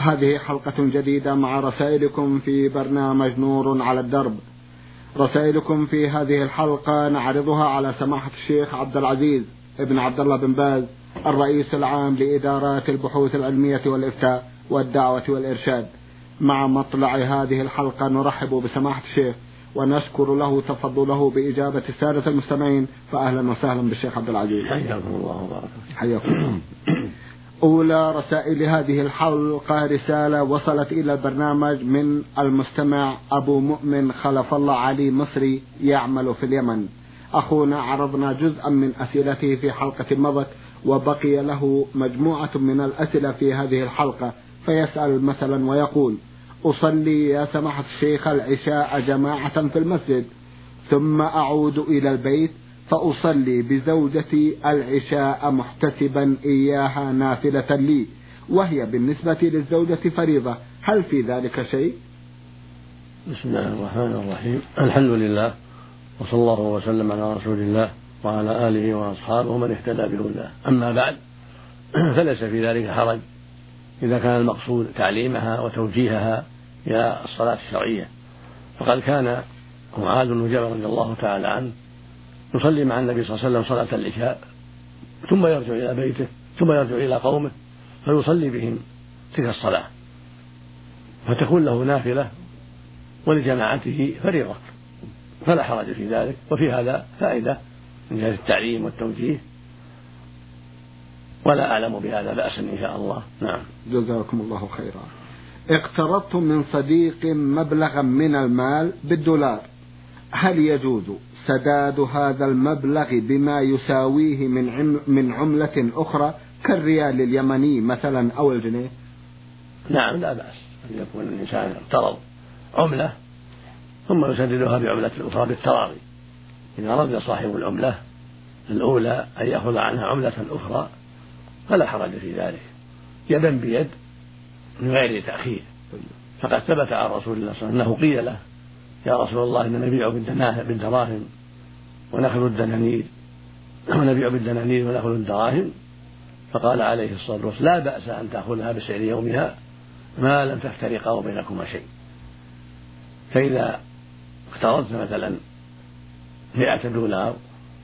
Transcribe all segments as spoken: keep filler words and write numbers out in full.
هذه حلقة جديدة مع رسائلكم في برنامج نور على الدرب. رسائلكم في هذه الحلقة نعرضها على سماحة الشيخ عبد العزيز ابن عبد الله بن باز الرئيس العام لإدارات البحوث العلمية والإفتاء والدعوة والإرشاد. مع مطلع هذه الحلقة نرحب بسماحة الشيخ ونشكر له تفضله بإجابة السادة المستمعين، فأهلا وسهلا بالشيخ عبد العزيز. حياكم الله وبارك حياكم الله. أولى رسائل هذه الحلقة رسالة وصلت إلى البرنامج من المستمع أبو مؤمن خلف الله علي مصري يعمل في اليمن. أخونا عرضنا جزءا من أسئلته في حلقة مضت وبقي له مجموعة من الأسئلة في هذه الحلقة، فيسأل مثلا ويقول: أصلي يا سماحة الشيخ العشاء جماعة في المسجد ثم أعود إلى البيت فأصلي بزوجتي العشاء محتسبا إياها نافلة لي، وهي بالنسبة للزوجة فريضة، هل في ذلك شيء؟ بسم الله الرحمن الرحيم. الحمد لله وصلى الله وسلم على رسول الله وعلى آله وأصحابه ومن اهتدى بهداه. أما بعد، فليس في ذلك حرج إذا كان المقصود تعليمها وتوجيهها إلى الصلاة الشرعية. فقد كان معاذ بن جبل رضي الله تعالى عنه يصلي مع النبي صلى الله عليه وسلم صلاة العشاء ثم يرجع إلى بيته ثم يرجع إلى قومه فيصلي بهم تلك الصلاة، فتكون له نافلة ولجماعته فريضة، فلا حرج في ذلك. وفي هذا فائدة من جهة التعليم والتوجيه، ولا أعلم بهذا بأسا إن شاء الله. نعم. جزاكم الله خيرا. اقترضت من صديق مبلغا من المال بالدولار، هل يجوز سداد هذا المبلغ بما يساويه من عم من عملة أخرى كالريال اليمني مثلا أو الجنيه؟ نعم، لا بأس أن يكون الإنسان اقترض عملة ثم يسددها بعملة أخرى بالتراضي. إذا رضي صاحب العملة الأولى أن يأخذ عنها عملة أخرى فلا حرج في ذلك، يدا بيد من غير تأخير. فقد ثبت عن رسول الله صلى الله عليه وسلم أنه قيل له: يا رسول الله، إن نبيع بالدراهم ونأخذ الدنانير ونبيع بالدنانير ونأخذ الدراهم، فقال عليه الصلاة والسلام: لا بأس أن تأخذها بسعر يومها ما لم تفترقا وبينكما شيء. فإذا اقترضت مثلا مئة دولار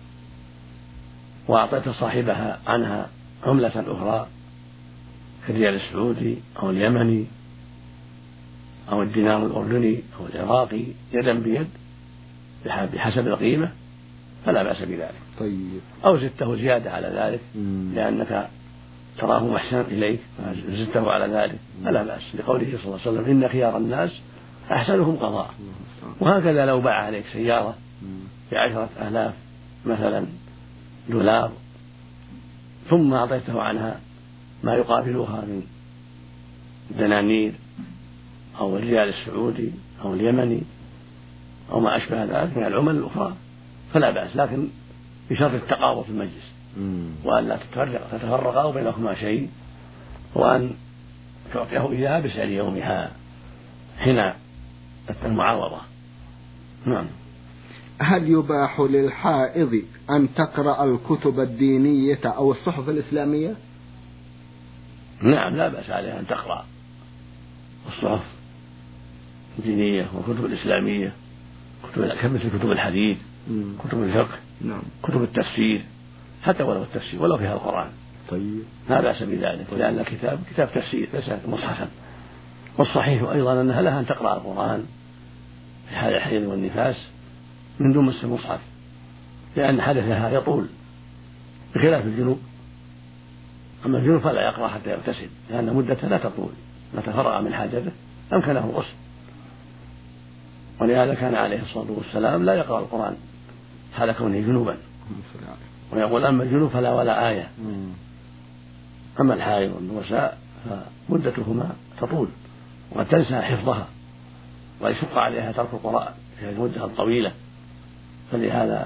وأعطيت صاحبها عنها عملة أخرى كالريال السعودي أو اليمني أو الدينار الأردني أو العراقي يدا بيد بحسب القيمة، فلا بأس بذلك. طيب. أو زدته زيادة على ذلك مم. لأنك تراه محسنا إليك زدته على ذلك فلا بأس، لقوله صلى الله عليه وسلم: إن خيار الناس أحسنهم قضاء. وهكذا لو باع عليك سيارة بعشرة آلاف مثلا دولار ثم أعطيته عنها ما يقابلها من دنانير أو الريال السعودي أو اليمني أو ما أشبه ذلك من العمل الأخرى فلا بأس، لكن بشرط التقارب في المجلس وأن لا تتفرقا بينكما شيء، وأن تعطيه إياها بسعر يومها حين المعاوضة. نعم. هل يباح للحائض أن تقرأ الكتب الدينية أو الصحف الإسلامية؟ نعم، لا بأس عليها أن تقرأ الصحف الدينية والكتب الإسلامية، كتب مثل كتب الحديث، كتب الفقه، نعم. كتب التفسير، حتى ولو التفسير ولو فيها القرآن. طيب. لا بأس بذلك، لأن الكتاب كتاب تفسير ليس مصحفا. والصحيح أيضا أنها لها أن تقرأ القرآن في حال الحيض والنفاس من دون مس المصحف، لأن حدثها يطول بخلاف الجنوب. أما الجنوب فلا يقرأ حتى يغتسل، لأن مدته لا تطول، متى فرغ من حاجته أمكنه الغسل. ولهذا كان عليه الصلاة والسلام لا يقرأ القرآن حال كونه جنوبا، ويقول: أما الجنوب فلا ولا آية. أما الحائض والنساء فمدتهما تطول وقد تنسى حفظها ويشق عليها ترك القراءة في المدة الطويلة. فلهذا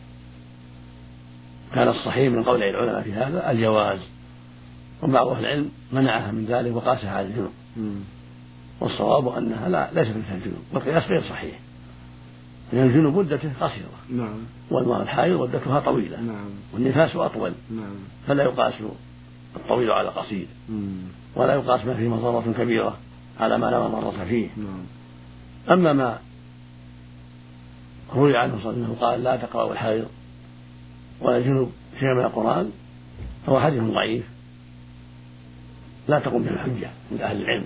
كان الصحيح من قول العلماء في هذا الجواز، وبعض أهل العلم منعها من ذلك وقاسها على الجنوب، والصواب أنها لا ليست مثل الجنوب، والقياس غير صحيح، لأن الجنوب مدته قصيرة، نعم. والمرأة الحائض مدتها طويلة، نعم. والنفاس أطول، نعم. فلا يقاس الطويل على القصير، ولا يقاس ما فيه مضرة كبيرة على ما لا مضرة فيه. أما ما روي عنه صلى الله عليه وسلم قال لا تقرأوا الحائض ولا الجنوب شيئا من القرآن فهو حديث ضعيف لا تقوم به الحجة عند أهل العلم،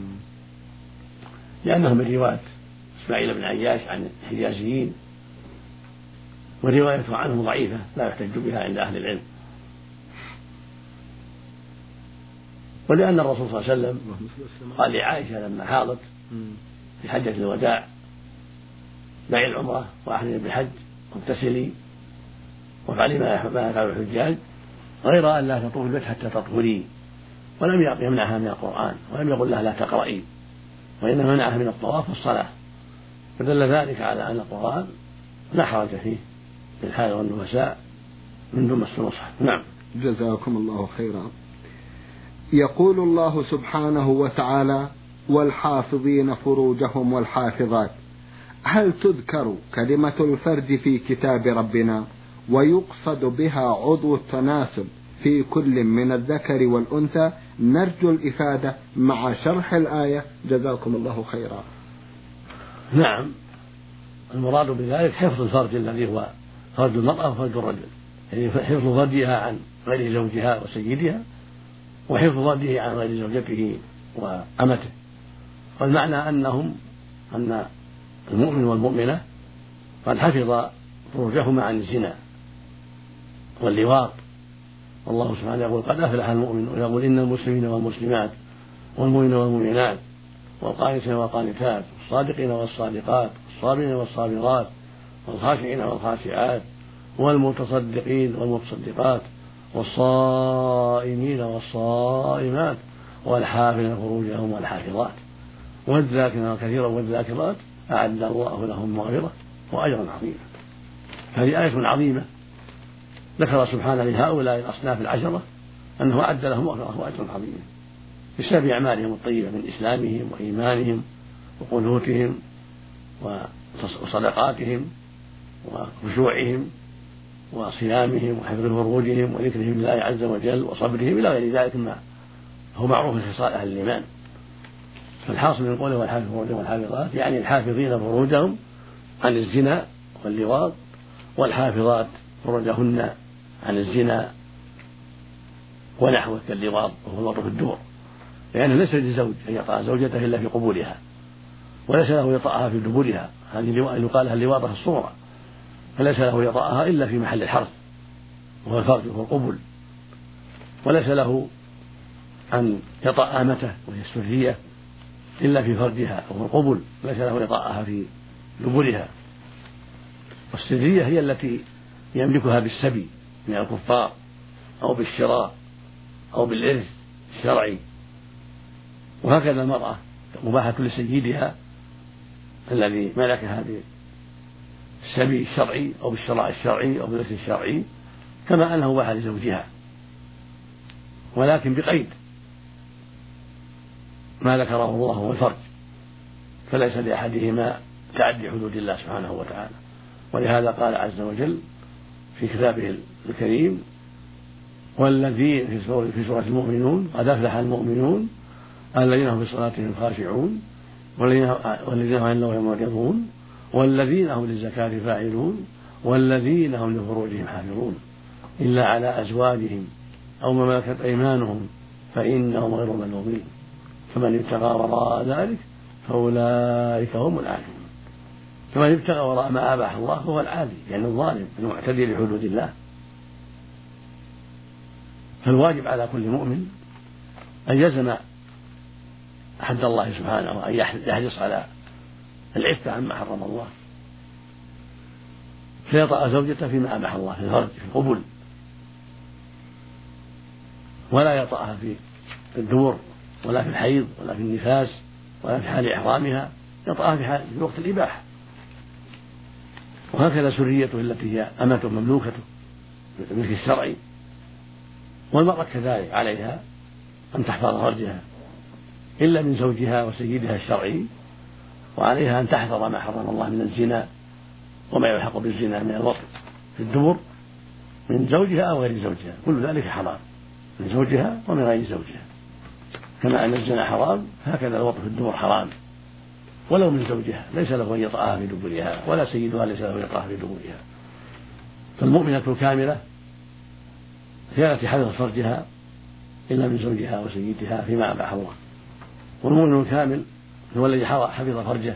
لأنه من رواية إسماعيل بن عياش عن الحجازيين، وروايته عنه ضعيفة لا يحتج بها عند أهل العلم. ولأن الرسول صلى الله عليه وسلم قال لعائشة لما حاضت في حجة الوداع دعي العمرة وأحرمي بالحج واغتسلي وافعلي ما يفعل الحجاج غير أن لا تطوفي البيت حتى تطهري، ولم يمنعها من القرآن ولم يقل لها لا تقرأي، وإنما منعها من الطواف والصلاة، فدل ذلك على أن القرآن لا حرج فيه في الحائض والنفساء من دون مس المصحف. نعم. جزاكم الله خيرا. يقول الله سبحانه وتعالى والحافظين فروجهم والحافظات، هل تذكر كلمة الفرج في كتاب ربنا ويقصد بها عضو التناسل في كل من الذكر والأنثى؟ نرجو الإفادة مع شرح الآية جزاكم الله خيرا. نعم، المراد بذلك حفظ الفرج الذي هو فرج المرأة وفرج الرجل، يعني حفظ فرجها عن غير زوجها وسيدها، وحفظ فرجه عن غير زوجته وأمته. والمعنى أنهم أن المؤمن والمؤمنة قد حفظ فروجهما عن الزنا واللواط، والله سبحانه يقول قد أفلح المؤمن، ويقول إن المسلمين والمسلمات والمؤمنين والمؤمنات والقانتين والقانتات والصادقين والصادقات والصابرين والصابرات والخاشعين والخاشعات والمتصدقين والمتصدقات والصائمين والصائمات والحافظين فروجهم والحافظات والذاكرين كثيرا والذاكرات أعد الله لهم مغفرة وأجرا عظيما. هذه آية عظيمة ذكر سبحانه لهؤلاء الأصناف العشرة أنه أعد لهم مغفرة وأجرا عظيما بسبب أعمالهم الطيبة من إسلامهم وإيمانهم وقنوتهم وصدقاتهم وخشوعهم وصيامهم وحفظ فروجهم وذكرهم لله عز وجل وصبرهم إلى غير ذلك ما هو معروف في خصال أهل الإيمان. فالحاصل من قوله والحافظ فروجهم والحافظات يعني الحافظين فروجهم عن الزنا واللواط، والحافظات فروجهن عن الزنا ونحوه كاللواط وهو الوط في الدور، لأنه ليس للزوج أن يطأ زوجته إلا في قبولها، وليس له يطأها في دبرها، هذه يقال لها اللواطة الصغرى، فليس له يطأها إلا في محل الحرث وهو الفرج وهو القبل، وليس له أن يطأ أمته وهي السرية إلا في فرجها وهو القبل، ليس له يطأها في دبرها. والسرية هي التي يملكها بالسبي من الكفار أو بالشراء أو بالإرث الشرعي، وهكذا المرأة مباحة لسيدها الذي ملكها بالسبي الشرعي أو بالشراء الشرعي أو بالإرث الشرعي، كما أنه مباح لزوجها، ولكن بقيد ما ذكره الله هو الفرج، فليس لأحدهما تعدي حدود الله سبحانه وتعالى. ولهذا قال عز وجل في كتابه الكريم والذين في سورة المؤمنون قد أفلح المؤمنون الذين هم في صلاتهم خاشعون والذين هم عن اللغو معرضون والذين هم للزكاة فاعلون والذين هم لفروجهم حافظون إلا على أزواجهم أو ما ملكت أيمانهم فإنهم غير ملومين فمن ابتغى وراء ذلك فأولئك هم العادون. فمن ابتغى وراء ما أباح الله فهو العادي يعني الظالم المعتدي لحدود الله. فالواجب على كل مؤمن أن يلزم حد الله سبحانه وأن يحرص على العفة عما حرم الله، فيطأ زوجته فيما أباح الله في الفرج في القبل، ولا يطأها في الدبر ولا في الحيض ولا في النفاس ولا في حال إحرامها، يطأها في, حال في وقت الإباحة. وهكذا سريته التي هي أمته مملوكته بالملك الشرعي. والمرأة كذلك عليها أن تحفظ فرجها إلا من زوجها وسيدها الشرعي، وعليها أن تحفظ ما حرم الله من الزنا وما يلحق بالزنا من الوطء في الدبر من زوجها أو غير زوجها، كل ذلك حرام من زوجها ومن غير زوجها، كما أن الزنا حرام هكذا الوطء في الدبر حرام ولو من زوجها، ليس له أن يطأها في دبرها ولا سيدها ليس له أن يطأها في دبرها. فالمؤمنة الكاملة كانت حفظ فرجها إلا من زوجها وسيدها فيما أباح الله، والمؤمن الكامل هو الذي حفظ فرجه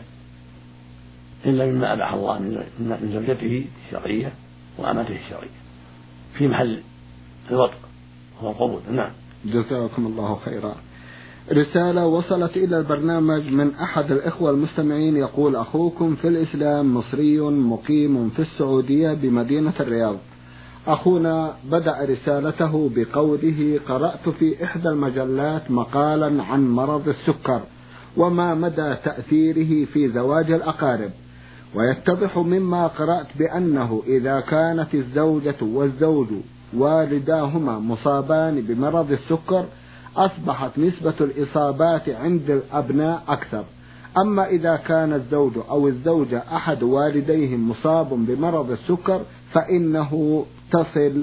إلا مما أباح الله من زوجته الشرعية وأمته الشرعية في محل الوطء هو القبول. نعم. جزاكم الله خيرا. رسالة وصلت إلى البرنامج من أحد الإخوة المستمعين يقول: أخوكم في الإسلام مصري مقيم في السعودية بمدينة الرياض. أخونا بدأ رسالته بقوله: قرأت في إحدى المجلات مقالا عن مرض السكر وما مدى تأثيره في زواج الأقارب، ويتضح مما قرأت بأنه إذا كانت الزوجة والزوج والداهما مصابان بمرض السكر أصبحت نسبة الإصابات عند الأبناء أكثر، أما إذا كان الزوج أو الزوجة أحد والديهم مصاب بمرض السكر فإنه تصل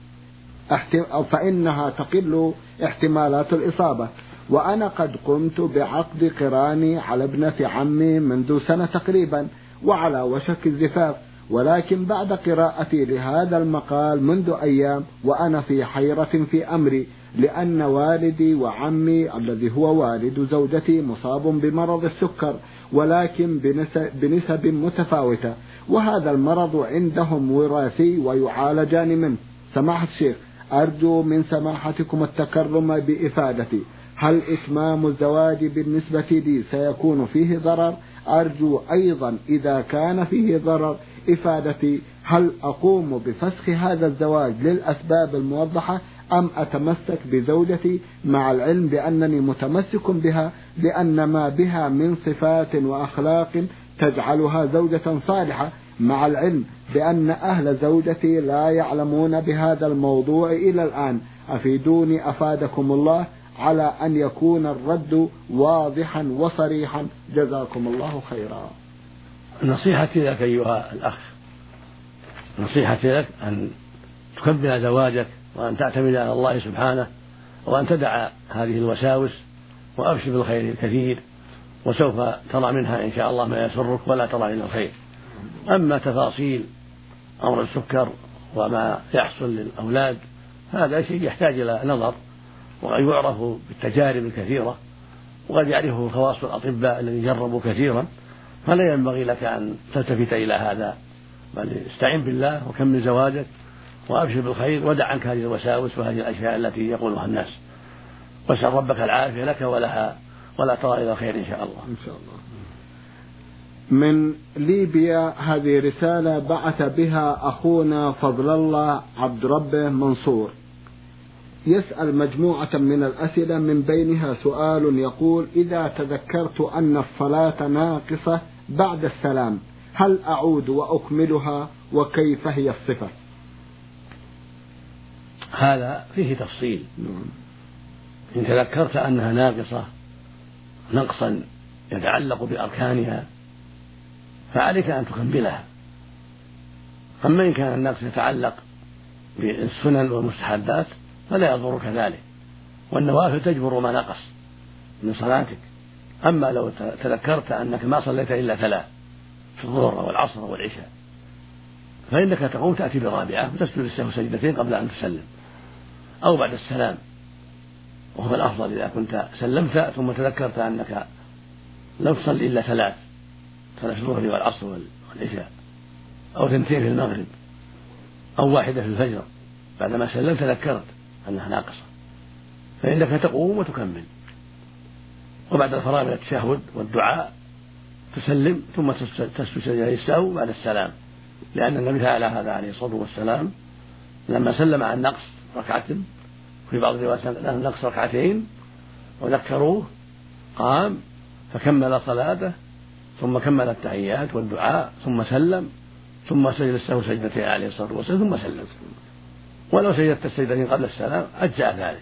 أو فإنها تقل احتمالات الإصابة. وأنا قد قمت بعقد قراني على ابنة عمي منذ سنة تقريبا وعلى وشك الزفاف، ولكن بعد قراءتي لهذا المقال منذ أيام وأنا في حيرة في أمري، لأن والدي وعمي الذي هو والد زوجتي مصاب بمرض السكر ولكن بنسب متفاوتة، وهذا المرض عندهم وراثي ويعالجان منه. سماحة الشيخ، أرجو من سماحتكم التكرم بإفادتي، هل إتمام الزواج بالنسبة لي سيكون فيه ضرر؟ أرجو أيضا إذا كان فيه ضرر إفادتي، هل أقوم بفسخ هذا الزواج للأسباب الموضحة أم أتمسك بزوجتي، مع العلم بأنني متمسك بها لأن ما بها من صفات وأخلاق تجعلها زوجة صالحة، مع العلم بأن أهل زوجتي لا يعلمون بهذا الموضوع إلى الآن. أفيدوني أفادكم الله على أن يكون الرد واضحا وصريحا، جزاكم الله خيرا. نصيحتي لك أيها الأخ، نصيحتي لك أن تكمل زواجك وأن تعتمد على الله سبحانه وأن تدع هذه الوساوس وأبشر بالخير الكثير، وسوف ترى منها إن شاء الله ما يسرك ولا ترى إلا الخير. أما تفاصيل أمر السكر وما يحصل للأولاد هذا شيء يحتاج إلى نظر وقد يعرف بالتجارب الكثيرة وقد يعرفه خواص الأطباء الذين جربوا كثيرا، فلا ينبغي لك أن تلتفت إلى هذا، بل استعن بالله وكمل زواجك وأبشر بالخير ودع عنك هذه الوساوس وهذه الأشياء التي يقولها الناس، واسأل ربك العافية لك ولها ولا ترى إلى خير إن شاء الله. إن شاء الله. من ليبيا هذه رسالة بعث بها أخونا فضل الله عبد ربه منصور، يسأل مجموعة من الأسئلة من بينها سؤال يقول: إذا تذكرت أن الصلاة ناقصة بعد السلام هل أعود وأكملها وكيف هي الصفة؟ هذا فيه تفصيل. إن تذكرت أنها ناقصة نقصا يتعلق بأركانها فعليك أن تكملها، أما إن كان النقص يتعلق بالسنن والمستحبات فلا يضرك ذلك، والنوافل تجبر ما نقص من صلاتك. أما لو تذكرت أنك ما صليت إلا ثلاث في الظهر والعصر والعشاء فإنك تقوم تأتي برابعة وتسجد للسهو سجدتين قبل أن تسلم أو بعد السلام، وهو الأفضل إذا كنت سلمت ثم تذكرت أنك لم تصلي إلا ثلاث ثلاث الظهر والعصر والعشاء أو ثنتين في المغرب أو واحدة في الفجر، بعدما سلمت تذكرت أنها ناقصة فإنك تقوم وتكمل، وبعد الفراغ من التشهد والدعاء تسلم ثم تسجد سجدتي السهو بعد السلام، لأن النبي فعل هذا عليه الصلاة والسلام لما سلم عن نقص ركعة، في بعض الروايات نقص ركعتين وذكروه قام فكمل صلاته ثم كمل التحيات والدعاء ثم سلم ثم سجد السهو سجدتين عليه الصلاة والسلام ثم سلم، ولو سجدت السجدتين قبل السلام أجزأ ذلك.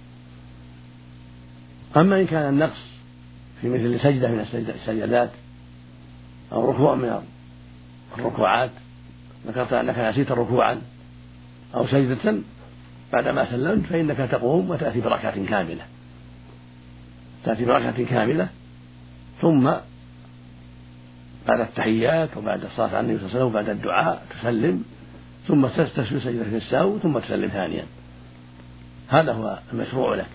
أما إن كان النقص في مثل سجدة من السجدات أو ركوع من الركوعات، ذكرت أنك نسيت ركوعا أو سجدة بعدما سلمت فإنك تقوم وتأتي بركعة كاملة تأتي بركعة كاملة ثم بعد التحيات وبعد الصلاة على النبي صلى الله عليه وسلم وبعد الدعاء تسلم ثم تسجد سجدة السهو ثم تسلم ثانيا. هذا هو المشروع لك.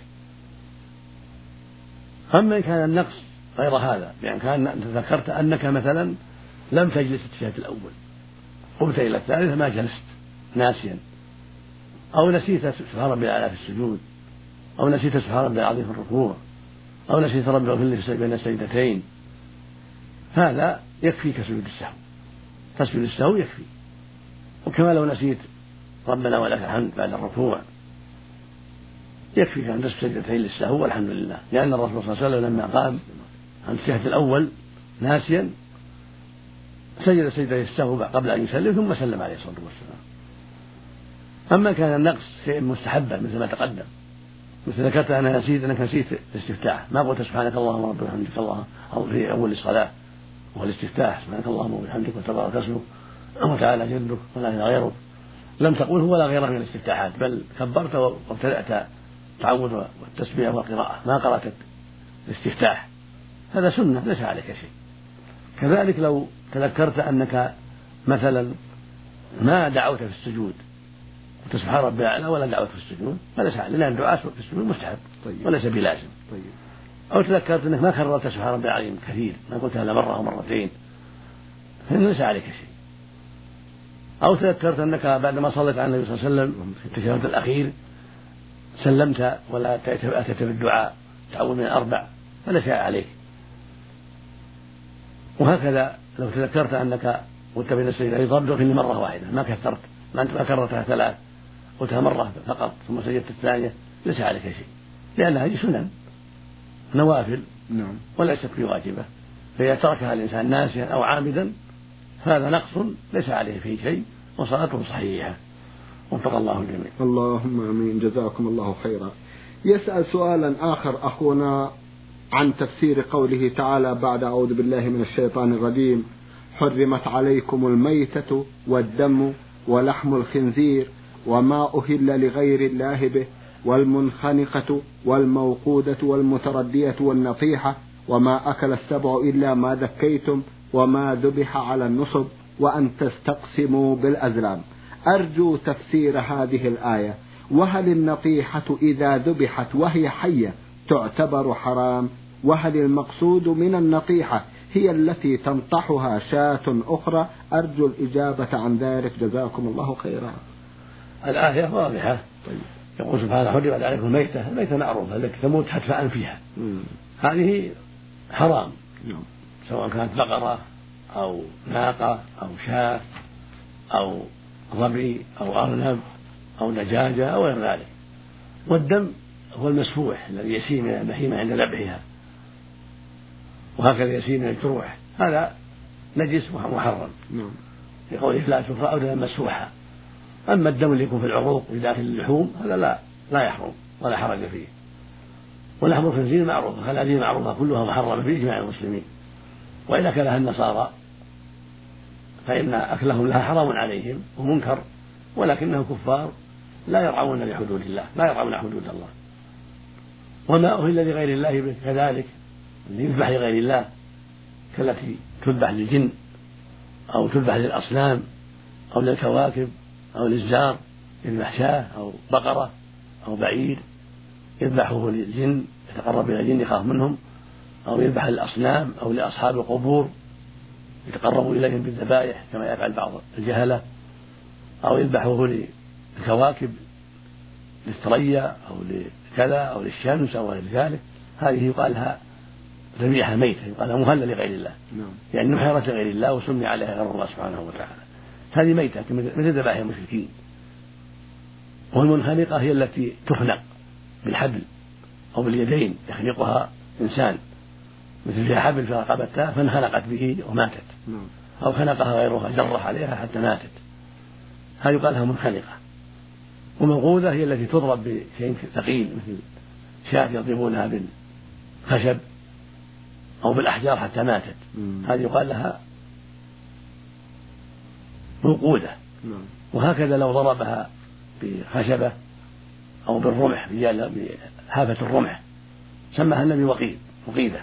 أما إن كان النقص غير هذا يعني كان ذكرت أنك مثلا لم تجلس التشهد الأول قمت إلى الثالثة ما جلست ناسيا أو نسيت سبحان ربي الأعلى في السجود أو نسيت سبحان ربي العظيم في الركوع أو نسيت ربي اغفر لي بين السجدتين هذا يكفيك سجود السهو. تسجد السهو يكفي. وكما لو نسيت ربنا ولك الحمد بعد الركوع يكفيك أن تسجد سجدتين للسهو والحمد لله لأن الرسول صلى الله عليه وسلم لما قام عن التشهد الأول ناسيا سجد سجدتي السهو قبل أن يسلم ثم سلم عليه الصلاة والسلام. أما كان النقص شيء مستحبا مثل ما تقدم مثل ذكرت أنا نسيت أنك نسيت الاستفتاح ما قلت سبحانك اللهم ربنا وبحمدك الله أو في أول الصلاة وهو الاستفتاح سبحانك اللهم وبحمدك وتبارك اسمك وتعالى جدك ولا إله غيرك لم تقوله ولا غيره من الاستفتاحات بل كبرت وابتدأت التعوذ والتسبيح والقراءة ما قرأت الاستفتاح. هذا سنة ليس عليك شيء. كذلك لو تذكرت أنك مثلا ما دعوت في السجود سبحان ربي الأعلى ولا دعوت في السجود فليس عليك لأن الدعاء في السجود مستحب طيب. وليس بلازم طيب. أو تذكرت أنك ما كررت سبحان ربي العظيم كثير ما قلتها إلا مرة أو مرتين فإن ليس عليك شيء. أو تذكرت أنك بعدما صليت على النبي صلى الله عليه وسلم في التشهد الأخير سلمت ولا أتيت بالدعاء تعوذ من الأربع فلا شيء عليك. وهكذا لو تذكرت أنك قلت بين السجدتين رب اغفر لي مرة واحدة ما كثرت ما أنت ما كررتها ثلاث قلتها مرة فقط ثم سجدت الثانية ليس عليك شيء لأن هذه سنن نوافل نعم وليست بواجبة فإذا تركها الإنسان ناسيا أو عامدا فهذا نقص ليس عليه فيه شيء وصلاته صحيحة وفق الله الجميع. اللهم آمين جزاكم الله خيرا. يسأل سؤالا آخر أخونا عن تفسير قوله تعالى بعد أعوذ بالله من الشيطان الرجيم حرمت عليكم الميتة والدم ولحم الخنزير وما أهل لغير الله به والمنخنقة والموقودة والمتردية والنطيحة وما أكل السبع إلا ما ذكيتم وما ذبح على النصب وأن تستقسموا بالأزلام. أرجو تفسير هذه الآية. وهل النطيحة إذا ذبحت وهي حية تعتبر حرام؟ وهل المقصود من النطيحة هي التي تنطحها شاة أخرى؟ أرجو الإجابة عن ذلك جزاكم الله خيرا. الآية واضحة. طيب. يقول سبحانه حرمت عليكم الميتة الميتة معروفة التي تموت حتفاء فيها هذه حرام مم. سواء كانت بقرة أو ناقة أو شاة أو ظبي أو أرنب أو دجاجة أو غير ذلك. والدم هو المسفوح الذي يسيل من البهيمة عند ذبحها وهكذا يسيل من الجروح هذا نجس محرم لقوله فلا تفرأ أو دما مسفوحا. أما الدم اللي يكون في العروق وداخل اللحوم هذا لا لا يحرم ولا حرج فيه. ولحم الخنزير معروفة خنازير معروفة كلها محرمة بإجماع المسلمين وإذا أكلها النصارى فإن أكلهم لها حرام عليهم ومنكر ولكنهم كفار لا يرعون لحدود الله لا يرعون حدود الله. وما أهل لغير الله به كذلك اللي يذبح لغير الله كالتي تذبح للجن أو تذبح للأصنام أو للكواكب أو للزار يذبح شاة أو بقرة أو بعير يذبحه للجن يتقرب إلى الجن يخاف منهم أو يذبح للأصنام أو لأصحاب القبور يتقرب إليهم بالذبائح كما يفعل بعض الجهلة أو يذبحه للكواكب للثريا أو لكذا أو للشمس أو غير ذلك هذه يقال لها ذبيحة ميتة يقال لها مهلة لغير الله يعني نحرت لغير الله وسمي عليها غير الله سبحانه وتعالى هذه ميتة مثل ذبائح المشركين. والمنخنقة هي التي تخنق بالحبل أو باليدين يخنقها إنسان مثل فيها حبل في رقبتها فانخنقت به وماتت أو خنقها غيرها جرح عليها حتى ماتت هذه يقال لها منخنقة. وموقوذة هي التي تضرب بشيء ثقيل مثل شاة يضربونها بالخشب أو بالأحجار حتى ماتت هذه يقال لها موقوذة. وهكذا لو ضربها بخشبة أو بالرمح بحافة الرمح سماها النبي وقيد وقيدة،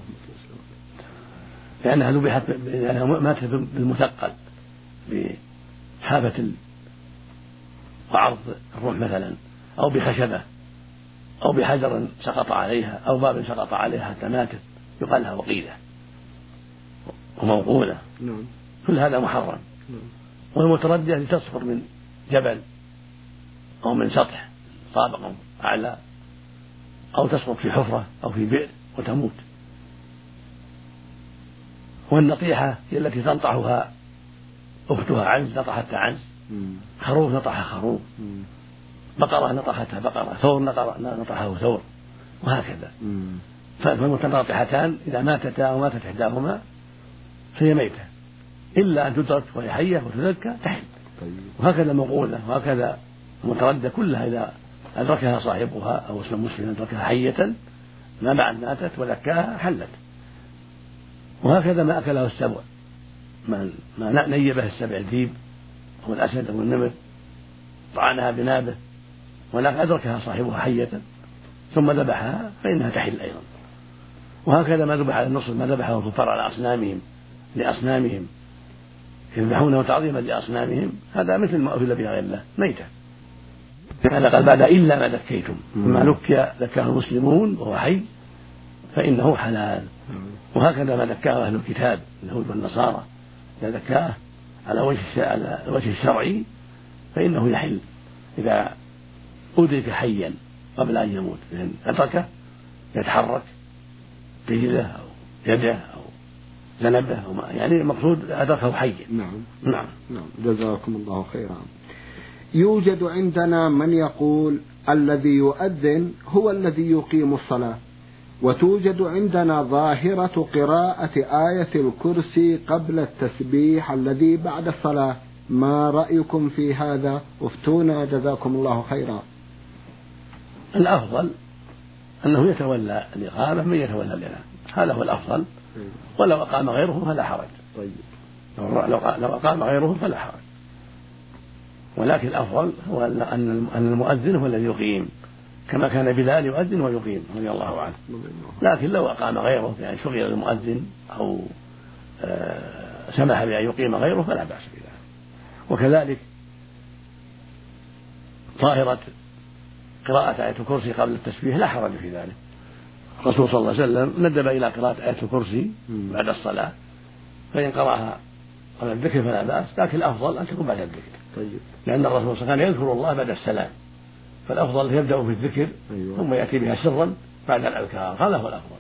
لأنها ذبحت لأنها ماتت بالمثقل بحافة وعرض الرمح مثلا، أو بخشبة، أو بحجر سقط عليها، أو باب سقط عليها حتى ماتت، يقال لها وقيدة وموقولة. كل هذا محرم. والمتردية لتسقط من جبل أو من سطح طابق أعلى، أو تسقط في حفرة أو في بئر وتموت. والنطيحة هي التي تنطحها أختها عنز نطحتها عنز، خروف نطحها خروف، بقرة نطحتها بقرة، ثور نطحه ثور، وهكذا. فالمتناطحتان إذا ماتتا أو ماتت إحداهما فهي ميتة، إلا أن تدرك وهي حية وتذكى تحل. وهكذا الموقوذة وهكذا المتردة كلها إذا أدركها صاحبها أو اسم مسلم أدركها حية ما بعد ماتت وذكاها حلت. وهكذا ما أكله السبع، ما نيبه السبع الذيب أو الأسد أو النمر طعنها بنابه ولكن أدركها صاحبها حية ثم ذبحها فإنها تحل أيضا. وهكذا ما ذبح على النصر ما ذبحه الكفار على أصنامهم لأصنامهم يذبحونه تعظيما لأصنامهم، هذا مثل ما أكل بغير الله ميتة. هذا قال بعد إلا ما ذكيتم، وما ذكي ذكاه المسلمون وهو حي فإنه حلال. وهكذا ما ذكاه أهل الكتاب اليهود والنصارى إذا ذكاه على وجه على الوجه الشرعي فإنه يحل إذا أدرك حيا قبل أن يموت، لأن أدركه يتحرك بيده أو يده أو ذنبه أو ما يعني المقصود أدركه حيا. نعم. نعم. نعم. جزاكم الله خيرا. يوجد عندنا من يقول الذي يؤذن هو الذي يقيم الصلاة، وتوجد عندنا ظاهرة قراءة آية الكرسي قبل التسبيح الذي بعد الصلاة، ما رأيكم في هذا؟ افتونا جزاكم الله خيرا. الأفضل أنه يتولى الإقامة من يتولى الإمام، هذا هو الأفضل، ولو أقام غيره فلا حرج. طيب. لو أقام غيره فلا حرج، ولكن الأفضل هو أن المؤذن هو الذي يقيم، كما كان بلال يؤذن ويقيم رضي الله عنه. لكن لو أقام غيره يعني شغل المؤذن أو سمح بأن يقيم غيره فلا بأس بذلك. وكذلك ظاهرة قراءة آية الكرسي قبل التسبيح لا حرج في ذلك، الرسول صلى الله عليه وسلم ندب إلى قراءة آية الكرسي بعد الصلاة، فإن قرأها قبل الذكر فلا بأس، لكن الأفضل أن تكون بعد الذكر. طيب. لأن الرسول صلى الله عليه وسلم يذكر الله بعد السلام، فالأفضل يبدأ بالذكر. أيوة. ثم يأتي بها سرا بعد الأذكار، هذا هو الأفضل.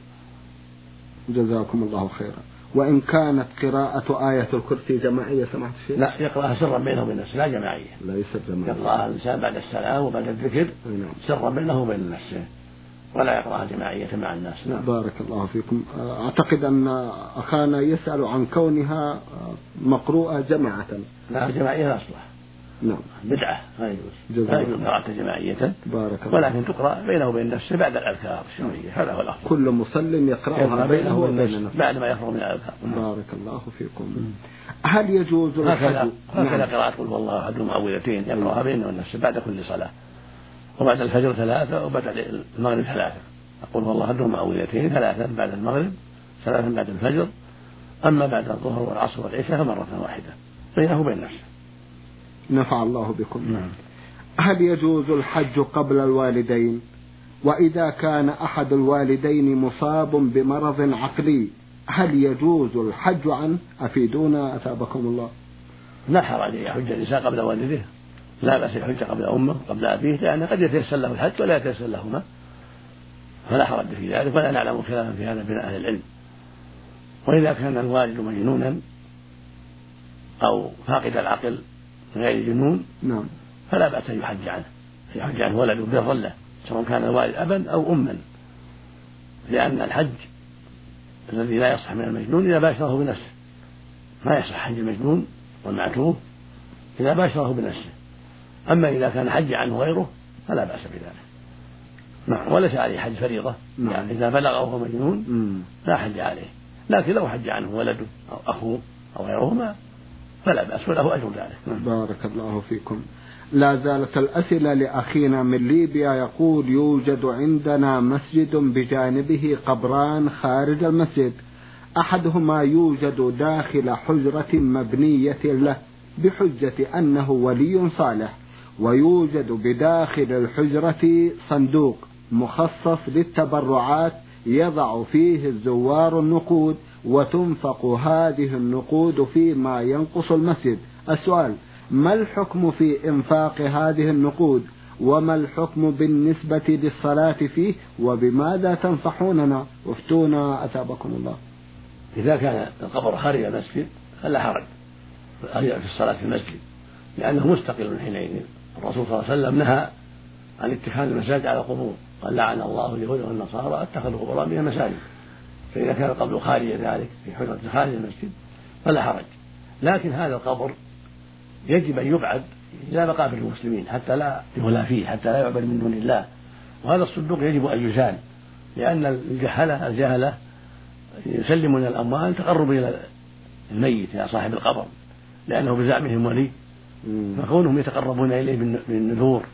جزاكم الله خيرا. وإن كانت قراءة آية الكرسي جماعية سمعت شيء؟ لا، يقرأها سرا بينه وبين نفسه لا جماعية. ليس جماعية. يقرأها الإنسان بعد السلام وبعد الذكر سرا بينه وبين نفسه، ولا يقرأها جماعية مع الناس. نعم. بارك الله فيكم. أعتقد أن أخانا يسأل عن كونها مقروءة جماعة. لا، جماعية أصلح. نعم. بدعة لا يجوز، لا يجوز قراءة جماعية، ولكن تقرأ بينه وبين نفسه بعد الأذكار الشرعية، هذا هو الأفضل. كل مصل يقرأها بينه وبين نفسه بعد ما يفرغ من الأذكار. بارك الله فيكم. هل يجوز هكذا هكذا قراءة قل هو الله أحد المعوذتين يقرأها بينه وبين نفسه بعد كل صلاة، وبعد الفجر ثلاثة وبعد المغرب ثلاثة. أقول والله أحد المعوذتين ثلاثا بعد المغرب، ثلاثا بعد الفجر، أما بعد الظهر والعصر والعشاء مرة واحدة بينه وبين نفسه. نفع الله بكم. نعم. هل يجوز الحج قبل الوالدين؟ وإذا كان أحد الوالدين مصاب بمرض عقلي هل يجوز الحج عنه؟ أفيدونا أثابكم الله. لا حرج أن يحج الإنسان قبل والده، لا بأس يحج قبل أمه قبل أبيه، لأن قد يتيسر له الحج ولا يتيسر لهما، فلا حرج في ذلك، ولا نعلم خلافا في هذا بين أهل العلم. وإذا كان الوالد مجنونا أو فاقد العقل غير جنون، نعم، فلا بأس أن يحج عنه، يحج عنه ولده برا له، سواء كان الوالد أبا أو أما، لأن الحج الذي لا يصح من المجنون إذا باشره بنفسه، ما يصح حج المجنون والمعتوه إذا باشره بنفسه. أما إذا كان حج عنه غيره فلا بأس بذلك. نعم. وليس عليه حج فريضة، نعم. يعني إذا بلغ وهو مجنون لا حج عليه، لكن لو حج عنه ولده أو أخوه أو غيرهما فلا بأس وله أجر ذلك. بارك الله فيكم. لا زالت الأسئلة لأخينا من ليبيا، يقول: يوجد عندنا مسجد بجانبه قبران خارج المسجد، أحدهما يوجد داخل حجرة مبنية له بحجة أنه ولي صالح، ويوجد بداخل الحجرة صندوق مخصص للتبرعات يضع فيه الزوار النقود وتنفق هذه النقود فيما ينقص المسجد. السؤال: ما الحكم في إنفاق هذه النقود، وما الحكم بالنسبة للصلاة فيه، وبماذا تنصحوننا؟ وافتونا أثابكم الله. إذا كان القبر خارج المسجد فلا حرج في الصلاة في المسجد، لأنه مستقل حينئذ. الرسول صلى الله عليه وسلم نهى عن اتخاذ المساجد على القبور، قال: لعن الله اليهود والنصارى اتخذوا قبورا من المساجد. فإذا كان القبر خارج ذلك في حجرة خارج المسجد فلا حرج، لكن هذا القبر يجب أن يبعد إلى مقابر المسلمين حتى لا يغلى فيه، حتى لا يعبد من دون الله. وهذا الصندوق يجب أن يزال، لأن الجهلة الجهلة يسلمون الأموال تقرب إلى الميت، إلى صاحب القبر، لأنه بزعمهم ولي، فكونهم يتقربون إليه بالنذور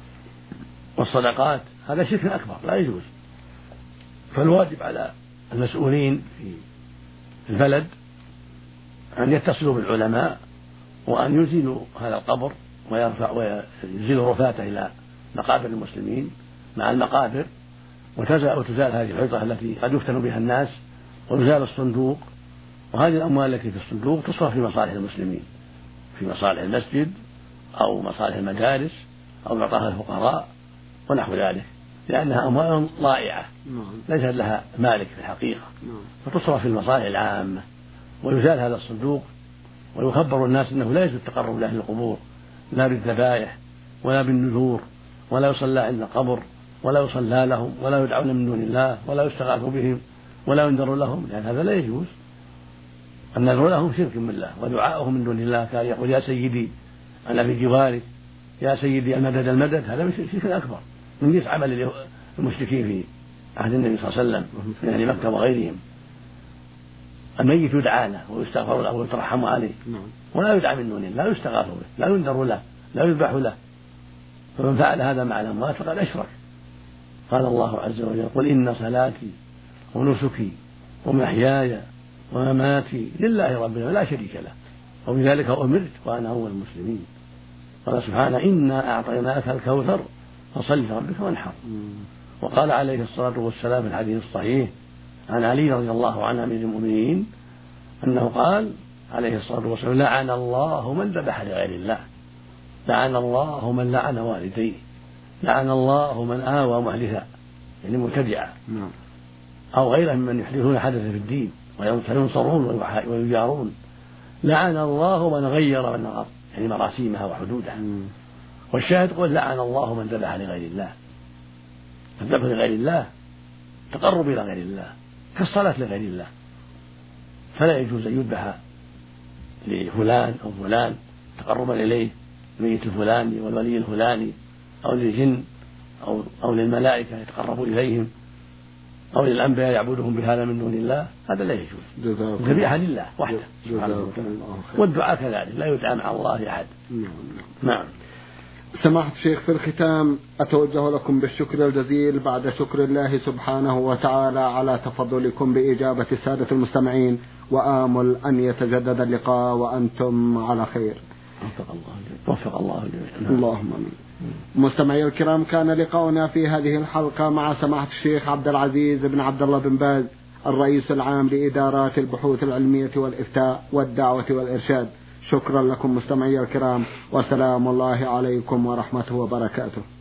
والصدقات هذا شرك أكبر لا يجوز. فالواجب على المسؤولين في البلد أن يتصلوا بالعلماء وأن يزيلوا هذا القبر ويرفع ويزيلوا رفاته إلى مقابر المسلمين مع المقابر، وتزال هذه الحجرة التي قد يفتن بها الناس، ويزال الصندوق، وهذه الأموال التي في الصندوق تصرف في مصالح المسلمين، في مصالح المسجد أو مصالح المدارس أو يعطاها الفقراء ونحو ذلك، لأنها أموال ضائعة ليست لها مالك في الحقيقة، فتصرف في المصالح العامة. ويزال هذا الصندوق ويخبر الناس أنه لا يجوز التقرب لأهل القبور، لا بالذبائح ولا بالنذور، ولا يصلى عند القبر، ولا يصلى لهم، ولا يدعون من دون الله، ولا يستغاث بهم، ولا ينذر لهم، لأن هذا لا يجوز. النذر لهم شرك بالله، ودعاؤهم من دون الله كان يقول: يا سيدي أنا في جوارك، يا سيدي المدد المدد، هذا شرك أكبر من جنس عمل المشركين في عهد النبي صلى الله عليه وسلم من أهل مكة وغيرهم. الميت يدعى له ويستغفر له ويترحم عليه، ولا يدعى من دون الله، لا يستغاث به، لا ينذر له، لا يذبح له. فمن فعل هذا مع الأموات فقد أشرك. قال الله عز وجل: قل إن صلاتي ونسكي ومحياي ومماتي لله رب العالمين لا شريك له وبذلك أمرت وأنا أول المسلمين. قال سبحانه: إنا أعطيناك الكوثر فصل لربك وانحر. وقال عليه الصلاة والسلام في الحديث الصحيح عن علي رضي الله عنه أمير المؤمنين أنه قال عليه الصلاة والسلام: لعن الله من ذبح لغير الله، لعن الله من لعن والديه، لعن الله من آوى محدثا، يعني مبتدعا أو غيرهم ممن يحدثون حدثا في الدين وينصرون ويجارون، لعن الله من غير من الأرض، يعني مراسيمها وحدودها. والشاهد قول: لعن الله من ذبح لغير الله. الذبح لغير الله تقرب إلى غير الله كالصلاة لغير الله، فلا يجوز أن يذبح لفلان أو فلان تقربا إليه، الميت الفلاني والولي الفلاني، أو للجن أو أو للملائكة يتقرب إليهم، أو للأنبياء يعبدهم بهذا من دون الله، هذا لا يجوز. الذبيحة لله وحده سبحانه وتعالى، والدعاء كذلك لا يدعى مع الله أحد. نعم. سماحة الشيخ، في الختام أتوجه لكم بالشكر الجزيل بعد شكر الله سبحانه وتعالى على تفضلكم بإجابة السادة المستمعين، وآمل أن يتجدد اللقاء وأنتم على خير. وفق الله وفق الله اللهم آمين. مستمعي الكرام، كان لقاؤنا في هذه الحلقة مع سماحة الشيخ عبد العزيز بن عبد الله بن باز، الرئيس العام لإدارات البحوث العلمية والإفتاء والدعوة والإرشاد. شكرا لكم مستمعي الكرام، وسلام الله عليكم ورحمته وبركاته.